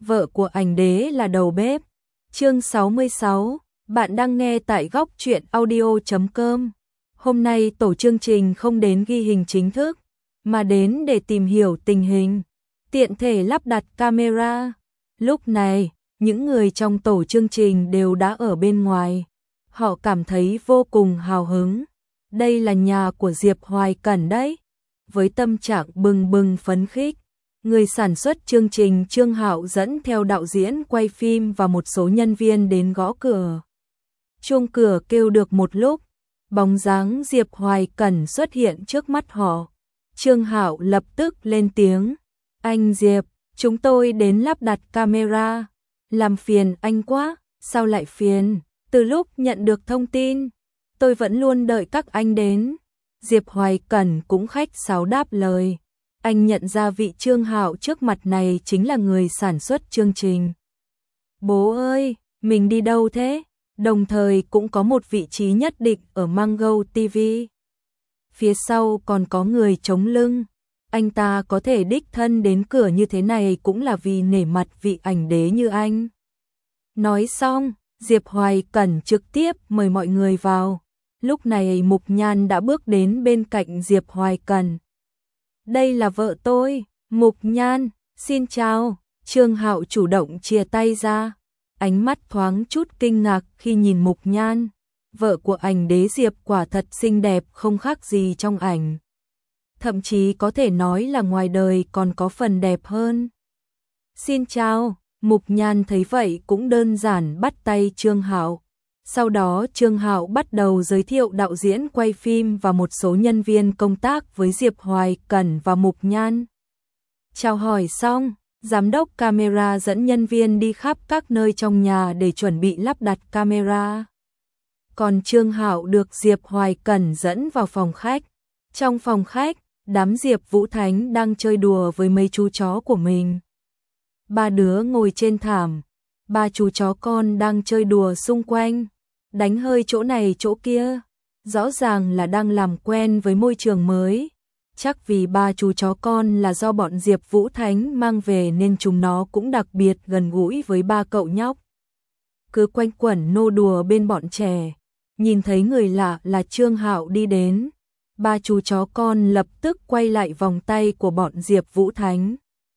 vợ của ảnh đế là đầu bếp. Chương 66, bạn đang nghe tại góc truyện audio.com. Hôm nay tổ chương trình không đến ghi hình chính thức, mà đến để tìm hiểu tình hình, tiện thể lắp đặt camera. Lúc này, những người trong tổ chương trình đều đã ở bên ngoài. Họ cảm thấy vô cùng hào hứng. Đây là nhà của Diệp Hoài Cẩn đấy. Với tâm trạng bừng bừng phấn khích, người sản xuất chương trình Trương Hạo dẫn theo đạo diễn quay phim và một số nhân viên đến gõ cửa. Chuông cửa kêu được một lúc, bóng dáng Diệp Hoài Cẩn xuất hiện trước mắt họ. Trương Hạo lập tức lên tiếng, "Anh Diệp, chúng tôi đến lắp đặt camera. Làm phiền anh quá." "Sao lại phiền? Từ lúc nhận được thông tin, tôi vẫn luôn đợi các anh đến." Diệp Hoài Cẩn cũng khách sáo đáp lời. Anh nhận ra vị Trương Hạo trước mặt này chính là người sản xuất chương trình. "Bố ơi, mình đi đâu thế?" Đồng thời cũng có một vị trí nhất định ở Mango TV. Phía sau còn có người chống lưng. Anh ta có thể đích thân đến cửa như thế này cũng là vì nể mặt vị ảnh đế như anh. Nói xong, Diệp Hoài Cẩn trực tiếp mời mọi người vào. Lúc này Mục Nhan đã bước đến bên cạnh Diệp Hoài Cẩn. "Đây là vợ tôi, Mục Nhan, xin chào." Trương Hạo chủ động chìa tay ra, ánh mắt thoáng chút kinh ngạc khi nhìn Mục Nhan. Vợ của ảnh đế Diệp quả thật xinh đẹp không khác gì trong ảnh. Thậm chí có thể nói là ngoài đời còn có phần đẹp hơn. "Xin chào." Mục Nhan thấy vậy cũng đơn giản bắt tay Trương Hạo. Sau đó Trương Hạo bắt đầu giới thiệu đạo diễn quay phim và một số nhân viên công tác với Diệp Hoài Cẩn và Mục Nhan. Chào hỏi xong, giám đốc camera dẫn nhân viên đi khắp các nơi trong nhà để chuẩn bị lắp đặt camera. Còn Trương Hạo được Diệp Hoài Cẩn dẫn vào phòng khách. Trong phòng khách, đám Diệp Vũ Thánh đang chơi đùa với mấy chú chó của mình. Ba đứa ngồi trên thảm, ba chú chó con đang chơi đùa xung quanh, đánh hơi chỗ này chỗ kia, rõ ràng là đang làm quen với môi trường mới. Chắc vì ba chú chó con là do bọn Diệp Vũ Thánh mang về nên chúng nó cũng đặc biệt gần gũi với ba cậu nhóc. Cứ quanh quẩn nô đùa bên bọn trẻ, nhìn thấy người lạ là Trương Hạo đi đến, ba chú chó con lập tức quay lại vòng tay của bọn Diệp Vũ Thánh.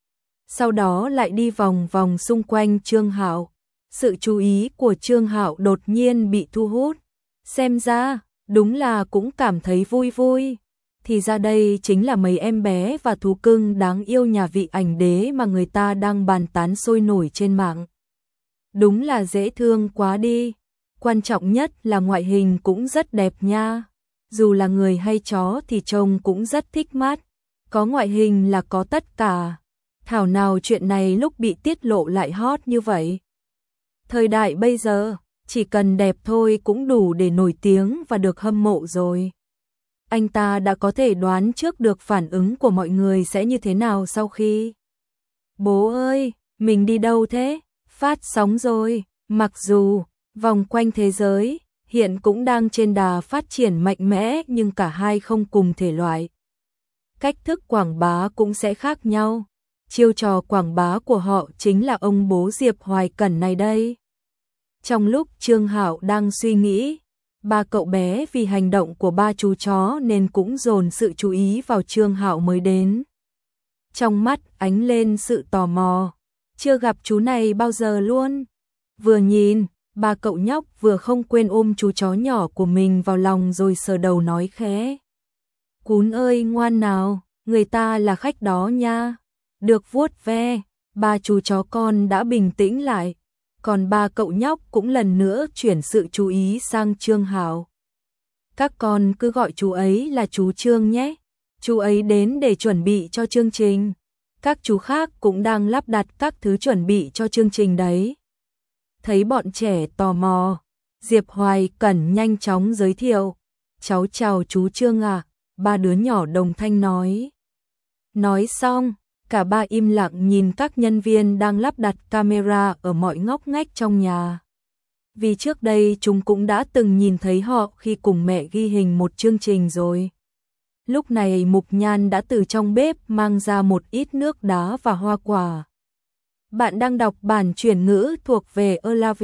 Sau đó lại đi vòng vòng xung quanh Trương Hạo. Sự chú ý của Trương Hạo đột nhiên bị thu hút. Xem ra, đúng là cũng cảm thấy vui vui. Thì ra đây chính là mấy em bé và thú cưng đáng yêu nhà vị ảnh đế mà người ta đang bàn tán sôi nổi trên mạng. Đúng là dễ thương quá đi. Quan trọng nhất là ngoại hình cũng rất đẹp nha. Dù là người hay chó thì trông cũng rất thích mắt. Có ngoại hình là có tất cả. Thảo nào chuyện này lúc bị tiết lộ lại hot như vậy. Thời đại bây giờ, chỉ cần đẹp thôi cũng đủ để nổi tiếng và được hâm mộ rồi. Anh ta đã có thể đoán trước được phản ứng của mọi người sẽ như thế nào sau khi. "Bố ơi, mình đi đâu thế?" Phát sóng rồi. Mặc dù vòng quanh thế giới hiện cũng đang trên đà phát triển mạnh mẽ nhưng cả hai không cùng thể loại. Cách thức quảng bá cũng sẽ khác nhau. Chiêu trò quảng bá của họ chính là ông bố Diệp Hoài Cẩn này đây. Trong lúc Trương Hạo đang suy nghĩ, ba cậu bé vì hành động của ba chú chó nên cũng dồn sự chú ý vào Trương Hạo mới đến. Trong mắt ánh lên sự tò mò, chưa gặp chú này bao giờ luôn. Vừa nhìn, ba cậu nhóc vừa không quên ôm chú chó nhỏ của mình vào lòng rồi sờ đầu nói khẽ. "Cún ơi ngoan nào, người ta là khách đó nha." Được vuốt ve, ba chú chó con đã bình tĩnh lại, còn ba cậu nhóc cũng lần nữa chuyển sự chú ý sang Trương Hạo. "Các con cứ gọi chú ấy là chú Trương nhé, chú ấy đến để chuẩn bị cho chương trình. Các chú khác cũng đang lắp đặt các thứ chuẩn bị cho chương trình đấy." Thấy bọn trẻ tò mò, Diệp Hoài Cẩn nhanh chóng giới thiệu. "Cháu chào chú Trương ạ." Ba đứa nhỏ đồng thanh nói. Nói xong, cả ba im lặng nhìn các nhân viên đang lắp đặt camera ở mọi ngóc ngách trong nhà. Vì trước đây chúng cũng đã từng nhìn thấy họ khi cùng mẹ ghi hình một chương trình rồi. Lúc này Mục Nhan đã từ trong bếp mang ra một ít nước đá và hoa quả. Bạn đang đọc bản chuyển ngữ thuộc về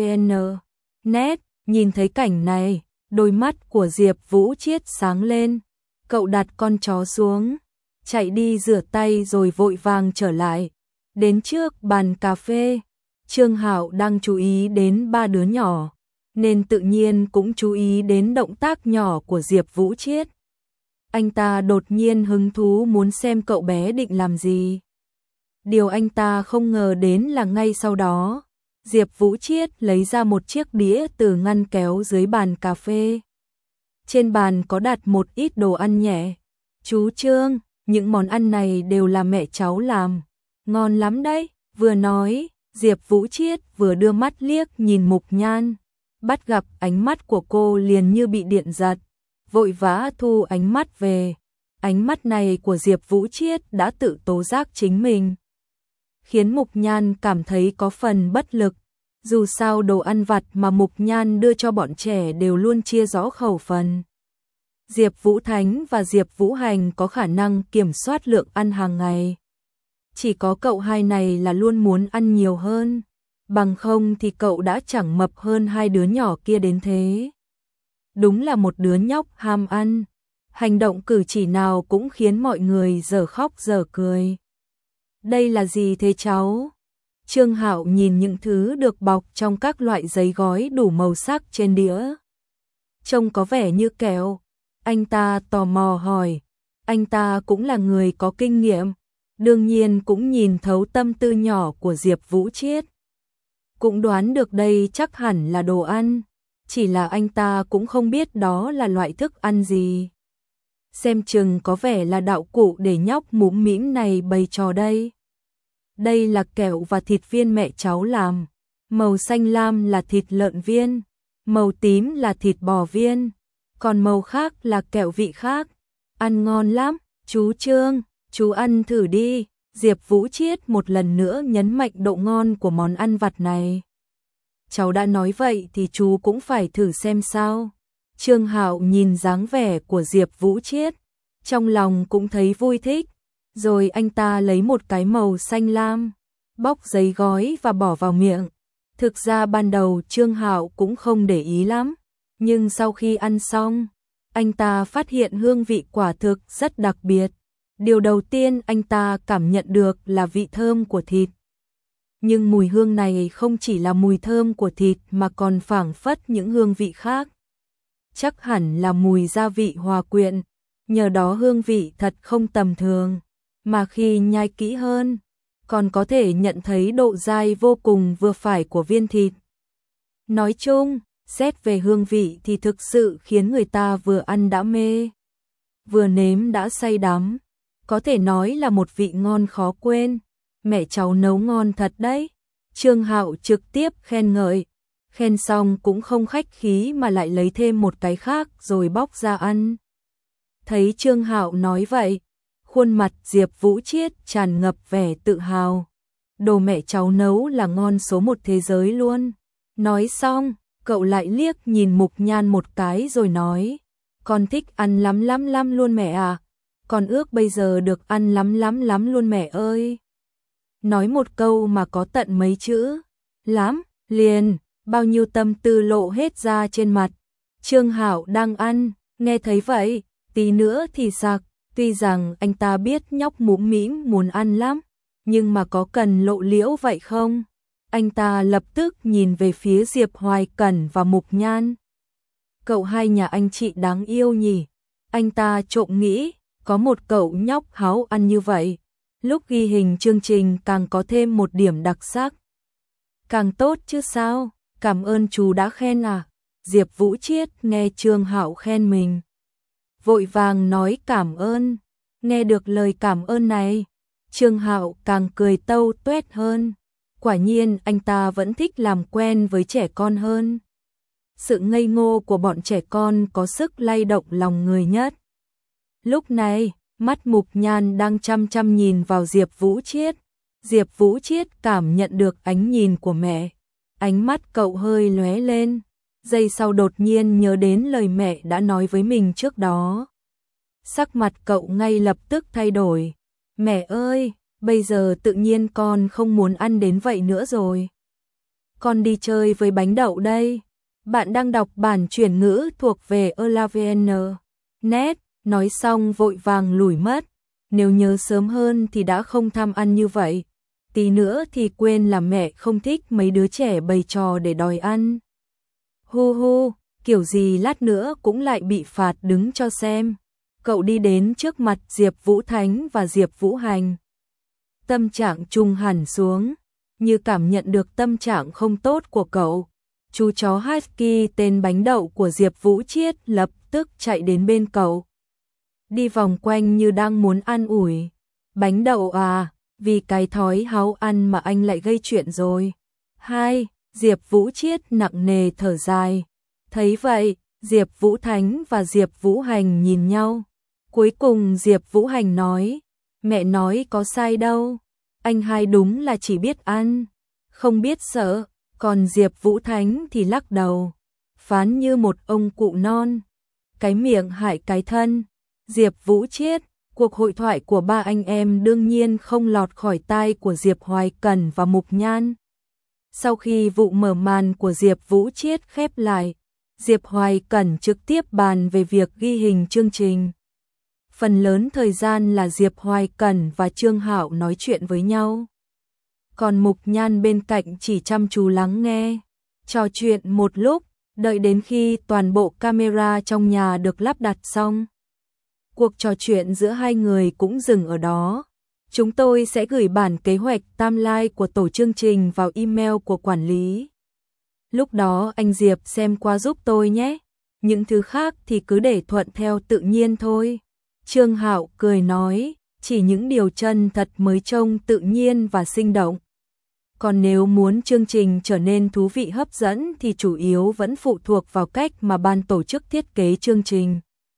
elavn.net. Nhìn thấy cảnh này, đôi mắt của Diệp Vũ Chiết sáng lên. Cậu đặt con chó xuống, chạy đi rửa tay rồi vội vàng trở lại. Đến trước bàn cà phê, Trương Hạo đang chú ý đến ba đứa nhỏ, nên tự nhiên cũng chú ý đến động tác nhỏ của Diệp Vũ Chiết. Anh ta đột nhiên hứng thú muốn xem cậu bé định làm gì. Điều anh ta không ngờ đến là ngay sau đó, Diệp Vũ Chiết lấy ra một chiếc đĩa từ ngăn kéo dưới bàn cà phê. Trên bàn có đặt một ít đồ ăn nhẹ. Chú Trương, những món ăn này đều là mẹ cháu làm. Ngon lắm đấy. Vừa nói, Diệp Vũ Chiết vừa đưa mắt liếc nhìn Mục Nhan. Bắt gặp ánh mắt của cô liền như bị điện giật, vội vã thu ánh mắt về. Ánh mắt này của Diệp Vũ Chiết đã tự tố giác chính mình, khiến Mục Nhan cảm thấy có phần bất lực. Dù sao đồ ăn vặt mà Mục Nhan đưa cho bọn trẻ đều luôn chia rõ khẩu phần. Diệp Vũ Thánh và Diệp Vũ Hành có khả năng kiểm soát lượng ăn hàng ngày. Chỉ có cậu hai này là luôn muốn ăn nhiều hơn, bằng không thì cậu đã chẳng mập hơn hai đứa nhỏ kia đến thế. Đúng là một đứa nhóc ham ăn, hành động cử chỉ nào cũng khiến mọi người dở khóc dở cười. Đây là gì thế cháu? Trương Hạo nhìn những thứ được bọc trong các loại giấy gói đủ màu sắc trên đĩa. Trông có vẻ như kẹo. Anh ta tò mò hỏi. Anh ta cũng là người có kinh nghiệm, đương nhiên cũng nhìn thấu tâm tư nhỏ của Diệp Vũ Chiết. Cũng đoán được đây chắc hẳn là đồ ăn, chỉ là anh ta cũng không biết đó là loại thức ăn gì. Xem chừng có vẻ là đạo cụ để nhóc mũm mĩm này bày trò đây. Đây là kẹo và thịt viên mẹ cháu làm. Màu xanh lam là thịt lợn viên, màu tím là thịt bò viên, còn màu khác là kẹo vị khác. Ăn ngon lắm, chú Trương, chú ăn thử đi. Diệp Vũ Chiết một lần nữa nhấn mạnh độ ngon của món ăn vặt này. Cháu đã nói vậy thì chú cũng phải thử xem sao. Trương Hạo nhìn dáng vẻ của Diệp Vũ Chiết, trong lòng cũng thấy vui thích. Rồi anh ta lấy một cái màu xanh lam, bóc giấy gói và bỏ vào miệng. Thực ra ban đầu Trương Hạo cũng không để ý lắm, nhưng sau khi ăn xong, anh ta phát hiện hương vị quả thực rất đặc biệt. Điều đầu tiên anh ta cảm nhận được là vị thơm của thịt. Nhưng mùi hương này không chỉ là mùi thơm của thịt mà còn phảng phất những hương vị khác. Chắc hẳn là mùi gia vị hòa quyện, nhờ đó hương vị thật không tầm thường. Mà khi nhai kỹ hơn, còn có thể nhận thấy độ dai vô cùng vừa phải của viên thịt. Nói chung, xét về hương vị thì thực sự khiến người ta vừa ăn đã mê, vừa nếm đã say đắm. Có thể nói là một vị ngon khó quên. Mẹ cháu nấu ngon thật đấy. Trương Hạo trực tiếp khen ngợi. Khen xong cũng không khách khí mà lại lấy thêm một cái khác rồi bóc ra ăn. Thấy Trương Hạo nói vậy, khuôn mặt Diệp Vũ Chiết tràn ngập vẻ tự hào. Đồ mẹ cháu nấu là ngon số một thế giới luôn. Nói xong, cậu lại liếc nhìn Mục Nhan một cái rồi nói. Con thích ăn lắm lắm lắm luôn mẹ à. Con ước bây giờ được ăn lắm lắm lắm luôn mẹ ơi. Nói một câu mà có tận mấy chữ. Lắm, liền, bao nhiêu tâm tư lộ hết ra trên mặt. Trương Hạo đang ăn, nghe thấy vậy, tí nữa thì sặc. Tuy rằng anh ta biết nhóc mũm mĩm muốn ăn lắm, nhưng mà có cần lộ liễu vậy không? Anh ta lập tức nhìn về phía Diệp Hoài Cẩn và Mục Nhan. Cậu hai nhà anh chị đáng yêu nhỉ? Anh ta trộm nghĩ, có một cậu nhóc háo ăn như vậy. Lúc ghi hình chương trình càng có thêm một điểm đặc sắc. Càng tốt chứ sao? Cảm ơn chú đã khen à? Diệp Vũ Chiết nghe Trương Hạo khen mình, vội vàng nói cảm ơn. Nghe được lời cảm ơn này, Trương Hạo càng cười tâu tuét hơn. Quả nhiên anh ta vẫn thích làm quen với trẻ con hơn. Sự ngây ngô của bọn trẻ con có sức lay động lòng người nhất. Lúc này, mắt Mục Nhan đang chăm chăm nhìn vào Diệp Vũ Chiết. Diệp Vũ Chiết cảm nhận được ánh nhìn của mẹ. Ánh mắt cậu hơi lóe lên. Giây sau đột nhiên nhớ đến lời mẹ đã nói với mình trước đó. Sắc mặt cậu ngay lập tức thay đổi. Mẹ ơi, bây giờ tự nhiên con không muốn ăn đến vậy nữa rồi. Con đi chơi với bánh đậu đây. Bạn đang đọc bản chuyển ngữ thuộc về Elavn. Net, nói xong vội vàng lủi mất. Nếu nhớ sớm hơn thì đã không tham ăn như vậy. Tí nữa thì quên là mẹ không thích mấy đứa trẻ bày trò để đòi ăn. Hu hu, kiểu gì lát nữa cũng lại bị phạt đứng cho xem. Cậu đi đến trước mặt Diệp Vũ Thánh và Diệp Vũ Hành. Tâm trạng trùng hẳn xuống, như cảm nhận được tâm trạng không tốt của cậu. Chú chó Husky tên bánh đậu của Diệp Vũ Chiết lập tức chạy đến bên cậu. Đi vòng quanh như đang muốn an ủi. Bánh đậu à, vì cái thói háo ăn mà anh lại gây chuyện rồi. Hai, Diệp Vũ Chiết nặng nề thở dài. Thấy vậy, Diệp Vũ Thánh và Diệp Vũ Hành nhìn nhau. Cuối cùng Diệp Vũ Hành nói, mẹ nói có sai đâu. Anh hai đúng là chỉ biết ăn, không biết sợ. Còn Diệp Vũ Thánh thì lắc đầu, phán như một ông cụ non. Cái miệng hại cái thân. Diệp Vũ Chiết, cuộc hội thoại của ba anh em đương nhiên không lọt khỏi tai của Diệp Hoài Cẩn và Mục Nhan. Sau khi vụ mở màn của Diệp Vũ Chiết khép lại, Diệp Hoài Cẩn trực tiếp bàn về việc ghi hình chương trình. Phần lớn thời gian là Diệp Hoài Cẩn và Trương Hạo nói chuyện với nhau. Còn Mục Nhan bên cạnh chỉ chăm chú lắng nghe, trò chuyện một lúc, đợi đến khi toàn bộ camera trong nhà được lắp đặt xong. Cuộc trò chuyện giữa hai người cũng dừng ở đó. Chúng tôi sẽ gửi bản kế hoạch timeline của tổ chương trình vào email của quản lý. Lúc đó anh Diệp xem qua giúp tôi nhé. Những thứ khác thì cứ để thuận theo tự nhiên thôi. Trương Hạo cười nói, chỉ những điều chân thật mới trông tự nhiên và sinh động. Còn nếu muốn chương trình trở nên thú vị hấp dẫn thì chủ yếu vẫn phụ thuộc vào cách mà ban tổ chức thiết kế chương trình.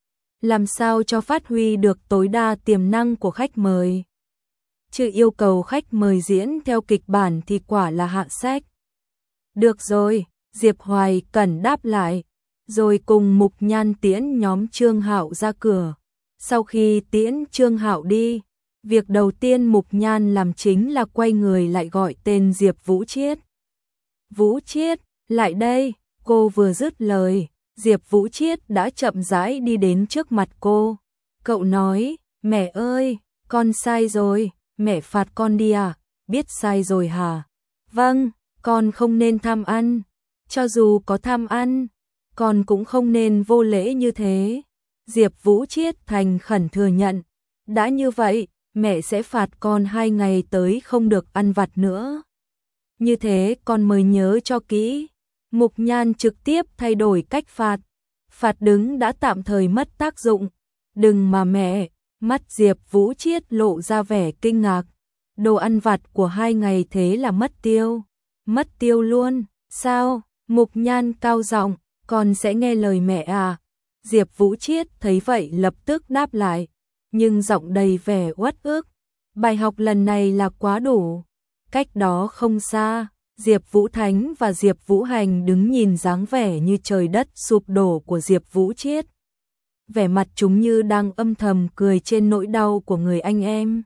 Làm sao cho phát huy được tối đa tiềm năng của khách mời. Chứ yêu cầu khách mời diễn theo kịch bản thì quả là hạ sách. Được rồi, Diệp Hoài Cẩn đáp lại, rồi cùng Mục Nhan tiễn nhóm Trương Hạo ra cửa. Sau khi tiễn Trương Hạo đi, việc đầu tiên Mục Nhan làm chính là quay người lại gọi tên Diệp Vũ Chiết. Vũ Chiết, lại đây. Cô vừa dứt lời, Diệp Vũ Chiết đã chậm rãi đi đến trước mặt cô. Cậu nói, mẹ ơi, con sai rồi, mẹ phạt con đi à? Biết sai rồi hả? Vâng, con không nên tham ăn. Cho dù có tham ăn, con cũng không nên vô lễ như thế. Diệp Vũ Chiết thành khẩn thừa nhận. Đã như vậy, mẹ sẽ phạt con 2 ngày tới không được ăn vặt nữa. Như thế con mới nhớ cho kỹ. Mục Nhan trực tiếp thay đổi cách phạt. Phạt đứng đã tạm thời mất tác dụng. Đừng mà mẹ, mắt Diệp Vũ Chiết lộ ra vẻ kinh ngạc. Đồ ăn vặt của 2 ngày thế là mất tiêu. Mất tiêu luôn, sao? Mục Nhan cao giọng, con sẽ nghe lời mẹ à? Diệp Vũ Chiết thấy vậy lập tức đáp lại, nhưng giọng đầy vẻ uất ức. Bài học lần này là quá đủ. Cách đó không xa, Diệp Vũ Thánh và Diệp Vũ Hành đứng nhìn dáng vẻ như trời đất sụp đổ của Diệp Vũ Chiết. Vẻ mặt chúng như đang âm thầm cười trên nỗi đau của người anh em.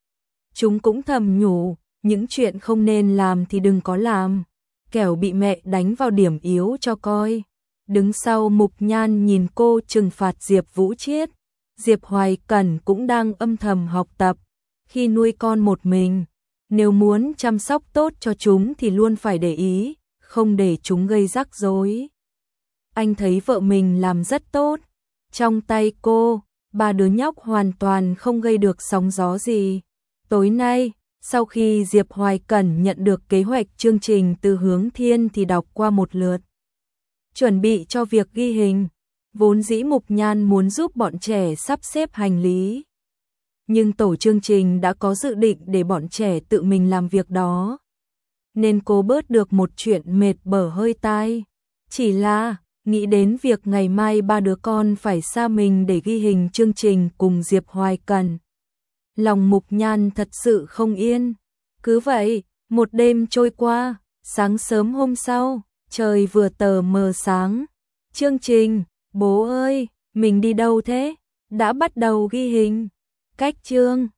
Chúng cũng thầm nhủ, những chuyện không nên làm thì đừng có làm, kẻo bị mẹ đánh vào điểm yếu cho coi. Đứng sau Mục Nhan nhìn cô trừng phạt Diệp Vũ Chiết. Diệp Hoài Cẩn cũng đang âm thầm học tập. Khi nuôi con một mình, nếu muốn chăm sóc tốt cho chúng thì luôn phải để ý, không để chúng gây rắc rối. Anh thấy vợ mình làm rất tốt. Trong tay cô, 3 đứa nhóc hoàn toàn không gây được sóng gió gì. Tối nay, sau khi Diệp Hoài Cẩn nhận được kế hoạch chương trình từ Hướng Thiên thì đọc qua một lượt. Chuẩn bị cho việc ghi hình, vốn dĩ Mục Nhan muốn giúp bọn trẻ sắp xếp hành lý. Nhưng tổ chương trình đã có dự định để bọn trẻ tự mình làm việc đó. Nên cô bớt được một chuyện mệt bở hơi tai. Chỉ là, nghĩ đến việc ngày mai 3 đứa con phải xa mình để ghi hình chương trình cùng Diệp Hoài Cẩn. Lòng Mục Nhan thật sự không yên. Cứ vậy, một đêm trôi qua, sáng sớm hôm sau, trời vừa tờ mờ sáng. Chương trình, bố ơi, mình đi đâu thế? Đã bắt đầu ghi hình. Cách chương.